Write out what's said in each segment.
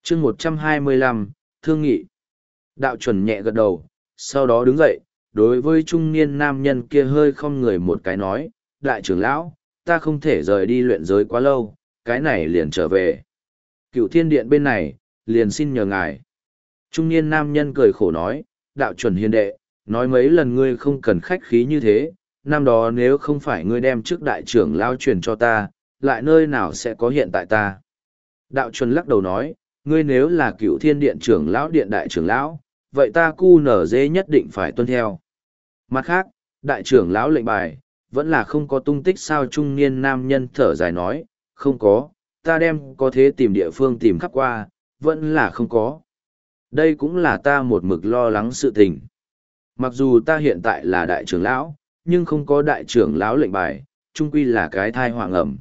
chương 125, thương nghị. Đạo chuẩn nhẹ gật đầu, sau đó đứng dậy, đối với trung niên nam nhân kia hơi không người một cái nói, đại trưởng lão, ta không thể rời đi luyện giới quá lâu, cái này liền trở về. Cựu thiên điện bên này, liền xin nhờ ngài. Trung niên nam nhân cười khổ nói, đạo chuẩn hiền đệ, nói mấy lần ngươi không cần khách khí như thế, năm đó nếu không phải ngươi đem trước đại trưởng lão truyền cho ta, lại nơi nào sẽ có hiện tại ta. Đạo chuẩn lắc đầu nói, ngươi nếu là cựu thiên điện trưởng lão điện đại trưởng lão, vậy ta cu nở dê nhất định phải tuân theo. Mặt khác, đại trưởng lão lệnh bài, vẫn là không có tung tích sao trung niên nam nhân thở dài nói, không có, ta đem có thế tìm địa phương tìm khắp qua, vẫn là không có. Đây cũng là ta một mực lo lắng sự tình. Mặc dù ta hiện tại là đại trưởng lão, nhưng không có đại trưởng lão lệnh bài, chung quy là cái thai hoàng ẩm.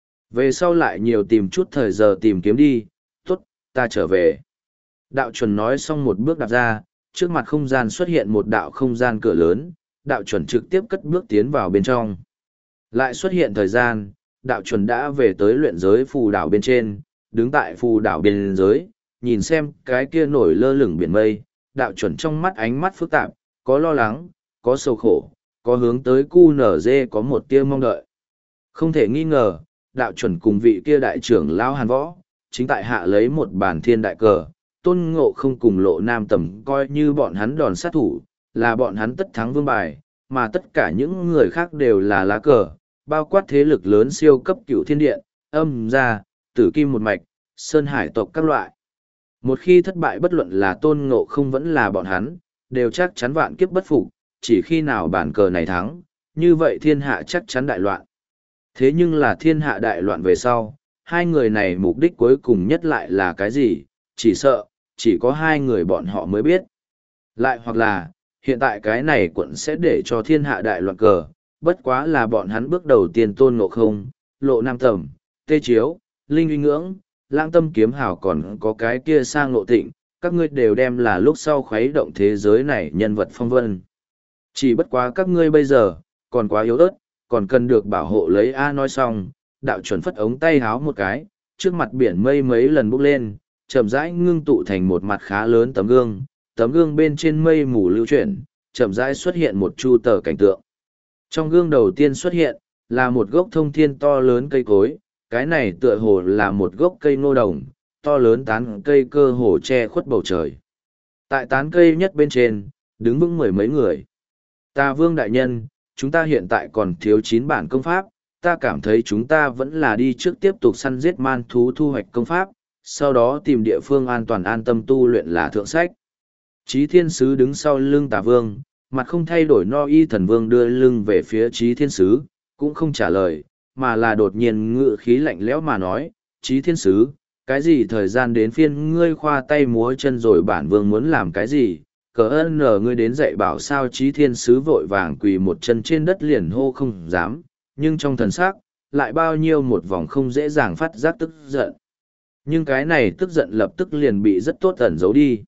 Về sau lại nhiều tìm chút thời giờ tìm kiếm đi, tốt, ta trở về. Đạo chuẩn nói xong một bước đạp ra, trước mặt không gian xuất hiện một đạo không gian cửa lớn, đạo chuẩn trực tiếp cất bước tiến vào bên trong. Lại xuất hiện thời gian, đạo chuẩn đã về tới luyện giới phù đảo bên trên, đứng tại phù đảo biên giới, nhìn xem cái kia nổi lơ lửng biển mây, đạo chuẩn trong mắt ánh mắt phức tạp, có lo lắng, có sầu khổ, có hướng tới QNZ có một tia mong đợi. Không thể nghi ngờ, đạo chuẩn cùng vị kia đại trưởng lão Hàn Võ, chính tại hạ lấy một bản thiên đại cờ, Tôn Ngộ không cùng Lộ Nam Tầm coi như bọn hắn đòn sát thủ, là bọn hắn tất thắng vương bài, mà tất cả những người khác đều là lá cờ, bao quát thế lực lớn siêu cấp cựu thiên điện, âm gia, tử kim một mạch, sơn hải tộc các loại. Một khi thất bại bất luận là Tôn Ngộ không vẫn là bọn hắn, đều chắc chắn vạn kiếp bất phục, chỉ khi nào bản cờ này thắng, như vậy thiên hạ chắc chắn đại loạn. Thế nhưng là thiên hạ đại loạn về sau, hai người này mục đích cuối cùng nhất lại là cái gì, chỉ sợ, chỉ có hai người bọn họ mới biết. Lại hoặc là, hiện tại cái này quận sẽ để cho thiên hạ đại loạn cờ, bất quá là bọn hắn bước đầu tiên Tôn Ngộ không, Lộ Nam Tầm, Tê Chiếu, Linh Uy Ngưỡng, Lãng Tâm Kiếm Hào còn có cái kia sang Ngộ Tịnh, các ngươi đều đem là lúc sau khuấy động thế giới này nhân vật phong vân. Chỉ bất quá các ngươi bây giờ, còn quá yếu ớt, còn cần được bảo hộ lấy A nói xong, đạo chuẩn phất ống tay háo một cái, trước mặt biển mây mấy lần bốc lên, chậm rãi ngưng tụ thành một mặt khá lớn tấm gương bên trên mây mù lưu chuyển, chậm rãi xuất hiện một chu tờ cảnh tượng. Trong gương đầu tiên xuất hiện, là một gốc thông thiên to lớn cây cối, cái này tựa hồ là một gốc cây ngô đồng, to lớn tán cây cơ hồ che khuất bầu trời. Tại tán cây nhất bên trên, đứng vững mười mấy người. Ta Vương đại nhân, chúng ta hiện tại còn thiếu 9 bản công pháp, ta cảm thấy chúng ta vẫn là đi trước tiếp tục săn giết man thú thu hoạch công pháp, sau đó tìm địa phương an toàn an tâm tu luyện là thượng sách. Chí Thiên Sứ đứng sau lưng Tà Vương, mặt không thay đổi no y thần vương đưa lưng về phía Chí Thiên Sứ, cũng không trả lời, mà là đột nhiên ngự khí lạnh lẽo mà nói, Chí Thiên Sứ, cái gì thời gian đến phiên ngươi khoa tay múa chân rồi bản vương muốn làm cái gì, cờ ơn nở ngươi đến dạy bảo sao Chí Thiên Sứ vội vàng quỳ một chân trên đất liền hô không dám, nhưng trong thần sắc lại bao nhiêu một vòng không dễ dàng phát giác tức giận. Nhưng cái này tức giận lập tức liền bị rất tốt ẩn giấu đi.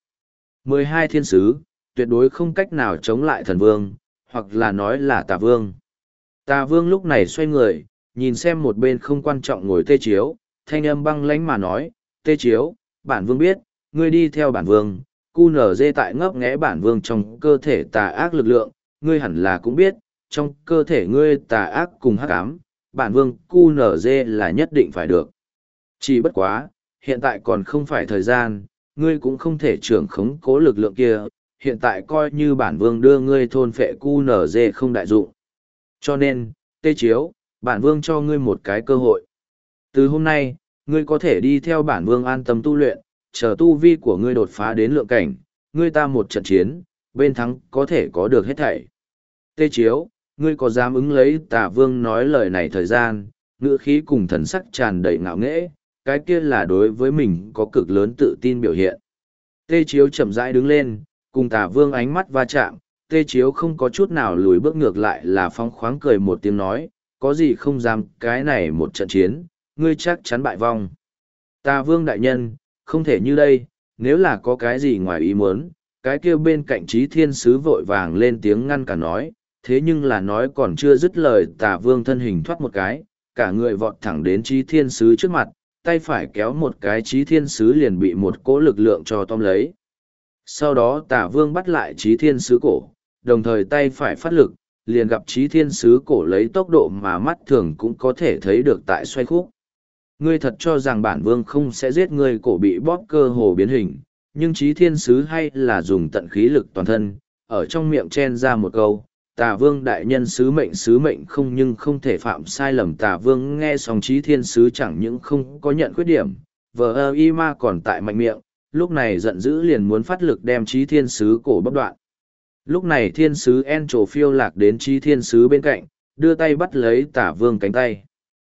12 thiên sứ, tuyệt đối không cách nào chống lại thần vương, hoặc là nói là Tà Vương. Tà Vương lúc này xoay người, nhìn xem một bên không quan trọng ngồi Tê Chiếu, thanh âm băng lãnh mà nói, Tê Chiếu, bản vương biết, ngươi đi theo bản vương, QNZ tại ngấp nghé bản vương trong cơ thể tà ác lực lượng, ngươi hẳn là cũng biết, trong cơ thể ngươi tà ác cùng hắc ám, bản vương QNZ là nhất định phải được. Chỉ bất quá, hiện tại còn không phải thời gian, ngươi cũng không thể trưởng khống cố lực lượng kia, hiện tại coi như bản vương đưa ngươi thôn phệ QNZ không đại dụng. Cho nên, Tê Chiếu, bản vương cho ngươi một cái cơ hội. Từ hôm nay, ngươi có thể đi theo bản vương an tâm tu luyện, chờ tu vi của ngươi đột phá đến lượng cảnh, ngươi ta một trận chiến, bên thắng có thể có được hết thảy. Tê Chiếu, ngươi có dám ứng lấy Tà Vương nói lời này thời gian, ngữ khí cùng thần sắc tràn đầy ngạo nghễ, cái kia là đối với mình có cực lớn tự tin biểu hiện. Tê Chiếu chậm rãi đứng lên, cùng Tà Vương ánh mắt va chạm, Tê Chiếu không có chút nào lùi bước ngược lại là phóng khoáng cười một tiếng nói, có gì không dám cái này một trận chiến, ngươi chắc chắn bại vong. Tà Vương đại nhân, không thể như đây, nếu là có cái gì ngoài ý muốn, cái kia bên cạnh Chí Thiên Sứ vội vàng lên tiếng ngăn cả nói, thế nhưng là nói còn chưa dứt lời Tà Vương thân hình thoát một cái, cả người vọt thẳng đến Chí Thiên Sứ trước mặt, tay phải kéo một cái Chí Thiên Sứ liền bị một cỗ lực lượng cho tóm lấy. Sau đó Tả Vương bắt lại Chí Thiên Sứ cổ, đồng thời tay phải phát lực, liền gặp Chí Thiên Sứ cổ lấy tốc độ mà mắt thường cũng có thể thấy được tại xoay khúc. Ngươi thật cho rằng bản vương không sẽ giết ngươi, cổ bị bóp cơ hồ biến hình, nhưng Chí Thiên Sứ hay là dùng tận khí lực toàn thân, ở trong miệng chen ra một câu, Tả Vương đại nhân sứ mệnh không nhưng không thể phạm sai lầm. Tả Vương nghe xong Chí Thiên Sứ chẳng những không có nhận khuyết điểm, vờ y ma còn tại mạnh miệng, lúc này giận dữ liền muốn phát lực đem Chí Thiên Sứ cổ bóc đoạn. Lúc này Thiên Sứ En Trổ phiêu lạc đến Chí Thiên Sứ bên cạnh, đưa tay bắt lấy Tả Vương cánh tay.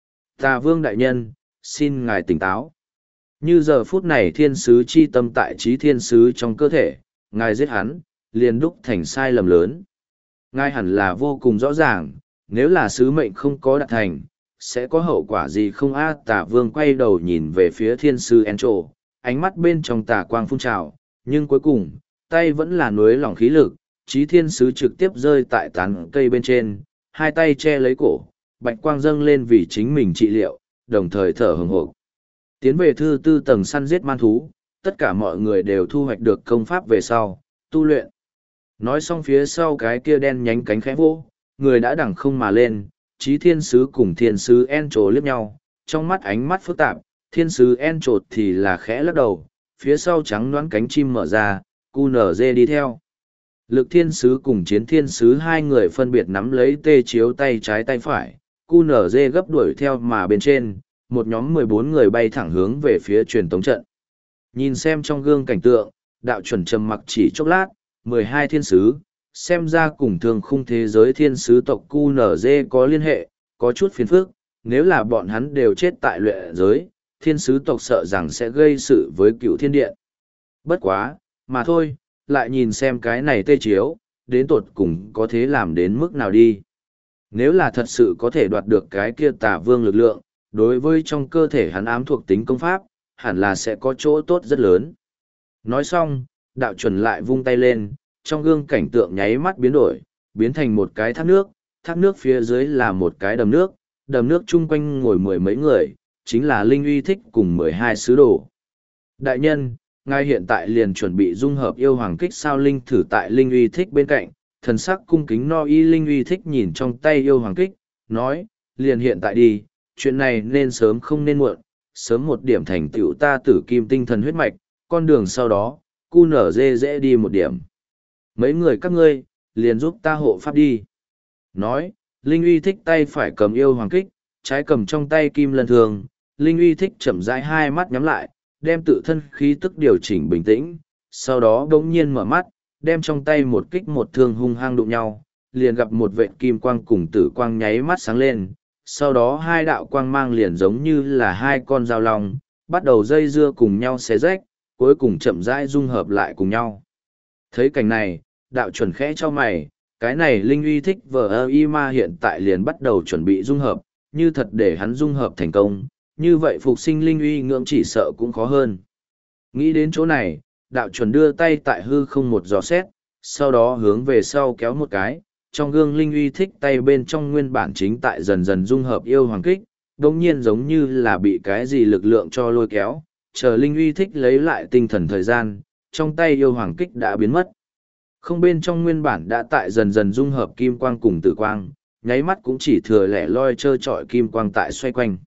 Tả Vương đại nhân, xin ngài tỉnh táo. Như giờ phút này Thiên Sứ chi tâm tại Chí Thiên Sứ trong cơ thể, ngài giết hắn, liền đúc thành sai lầm lớn. Ngài hẳn là vô cùng rõ ràng, nếu là sứ mệnh không có đạt thành, sẽ có hậu quả gì không a? Tả Vương quay đầu nhìn về phía Thiên Sứ En Trổ, ánh mắt bên trong tà quang phun trào, nhưng cuối cùng, tay vẫn là nuối lỏng khí lực, Chí Thiên Sứ trực tiếp rơi tại tán cây bên trên, hai tay che lấy cổ, bạch quang dâng lên vì chính mình trị liệu, đồng thời thở hừng hộp. Tiến về thứ 4 tầng săn giết man thú, tất cả mọi người đều thu hoạch được công pháp về sau, tu luyện. Nói xong phía sau cái kia đen nhánh cánh khẽ vô, người đã đằng không mà lên, Chí Thiên Sứ cùng Thiên Sứ En Trổ liếc nhau, trong mắt ánh mắt phức tạp, Thiên Sứ En Trổ thì là khẽ lắc đầu, phía sau trắng đoán cánh chim mở ra, QNZ đi theo. Lực Thiên Sứ cùng Chiến Thiên Sứ hai người phân biệt nắm lấy tê chiếu tay trái tay phải, QNZ gấp đuổi theo mà bên trên, một nhóm 14 người bay thẳng hướng về phía truyền tống trận. Nhìn xem trong gương cảnh tượng, đạo chuẩn trầm mặc chỉ chốc lát, 12 thiên sứ, xem ra cùng thương khung thế giới thiên sứ tộc QNZ có liên hệ, có chút phiền phức, nếu là bọn hắn đều chết tại luyện giới, thiên sứ tộc sợ rằng sẽ gây sự với cựu thiên điện. Bất quá, mà thôi, lại nhìn xem cái này tê chiếu, đến tột cùng có thế làm đến mức nào đi. Nếu là thật sự có thể đoạt được cái kia Tả Vương lực lượng, đối với trong cơ thể hắn ám thuộc tính công pháp, hẳn là sẽ có chỗ tốt rất lớn. Nói xong, đạo chuẩn lại vung tay lên, trong gương cảnh tượng nháy mắt biến đổi, biến thành một cái thác nước phía dưới là một cái đầm nước chung quanh ngồi 10 mấy người, chính là Linh Uy Thích cùng 12 sứ đồ. Đại nhân, ngài hiện tại liền chuẩn bị dung hợp yêu hoàng kích sao? Linh thử tại Linh Uy Thích bên cạnh, thần sắc cung kính no y. Linh Uy Thích nhìn trong tay yêu hoàng kích, nói, liền hiện tại đi, chuyện này nên sớm không nên muộn, sớm một điểm thành tựu ta tử kim tinh thần huyết mạch, con đường sau đó, cu nở dễ đi một điểm. Mấy người các ngươi, liền giúp ta hộ pháp đi. Nói, Linh Uy Thích tay phải cầm yêu hoàng kích, trái cầm trong tay kim lân thường. Linh Uy Thích chậm rãi hai mắt nhắm lại, đem tự thân khí tức điều chỉnh bình tĩnh, sau đó đống nhiên mở mắt, đem trong tay một kích một thương hung hăng đụng nhau, liền gặp một vệt kim quang cùng tử quang nháy mắt sáng lên, sau đó hai đạo quang mang liền giống như là hai con dao long, bắt đầu dây dưa cùng nhau xé rách, cuối cùng chậm rãi dung hợp lại cùng nhau. Thấy cảnh này, đạo chuẩn khẽ cho mày, cái này Linh Uy Thích vờ y ma hiện tại liền bắt đầu chuẩn bị dung hợp, như thật để hắn dung hợp thành công, như vậy phục sinh Linh Uy ngưỡng chỉ sợ cũng khó hơn. Nghĩ đến chỗ này, đạo chuẩn đưa tay tại hư không một giò xét, sau đó hướng về sau kéo một cái, trong gương Linh Uy Thích tay bên trong nguyên bản chính tại dần dần dung hợp yêu hoàng kích, đồng nhiên giống như là bị cái gì lực lượng cho lôi kéo, chờ Linh Uy Thích lấy lại tinh thần thời gian, trong tay yêu hoàng kích đã biến mất. Không bên trong nguyên bản đã tại dần dần dung hợp kim quang cùng tử quang, nháy mắt cũng chỉ thừa lẻ loi trơ trọi kim quang tại xoay quanh.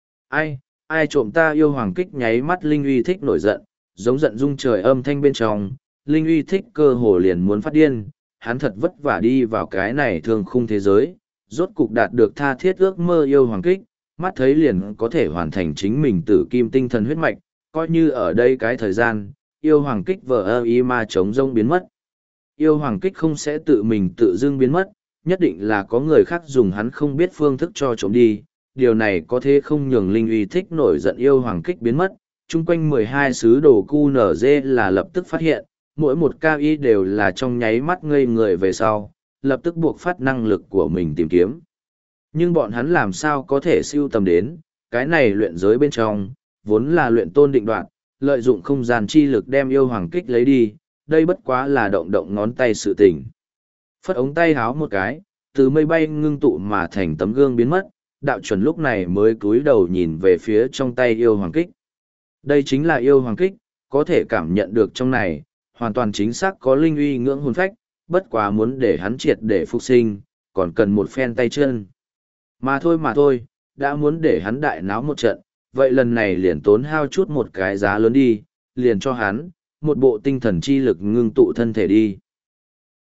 Ai trộm ta yêu hoàng kích? Nháy mắt Linh Uy Thích nổi giận, giống giận rung trời âm thanh bên trong, Linh Uy Thích cơ hồ liền muốn phát điên, hắn thật vất vả đi vào cái này thương khung thế giới, rốt cục đạt được tha thiết ước mơ yêu hoàng kích, mắt thấy liền có thể hoàn thành chính mình tử kim tinh thần huyết mạch, coi như ở đây cái thời gian, yêu hoàng kích vờ y ma chống rông biến mất. Yêu hoàng kích không sẽ tự mình tự dưng biến mất, nhất định là có người khác dùng hắn không biết phương thức cho trộm đi, điều này có thể không nhường Linh Uy Thích nổi giận yêu hoàng kích biến mất. Chung quanh 12 sứ đồ QNZ là lập tức phát hiện, mỗi một cao y đều là trong nháy mắt ngây người về sau, lập tức buộc phát năng lực của mình tìm kiếm. Nhưng bọn hắn làm sao có thể siêu tầm đến, cái này luyện giới bên trong, vốn là luyện tôn định đoạt, lợi dụng không gian chi lực đem yêu hoàng kích lấy đi, đây bất quá là động ngón tay sự tình. Phất ống tay háo một cái, từ mây bay ngưng tụ mà thành tấm gương biến mất, đạo chuẩn lúc này mới cúi đầu nhìn về phía trong tay yêu hoàng kích. Đây chính là yêu hoàng kích, có thể cảm nhận được trong này, hoàn toàn chính xác có linh uy ngưỡng hồn phách, bất quá muốn để hắn triệt để phục sinh, còn cần một phen tay chân. Mà thôi, đã muốn để hắn đại náo một trận, vậy lần này liền tốn hao chút một cái giá lớn đi, liền cho hắn, một bộ tinh thần chi lực ngưng tụ thân thể đi.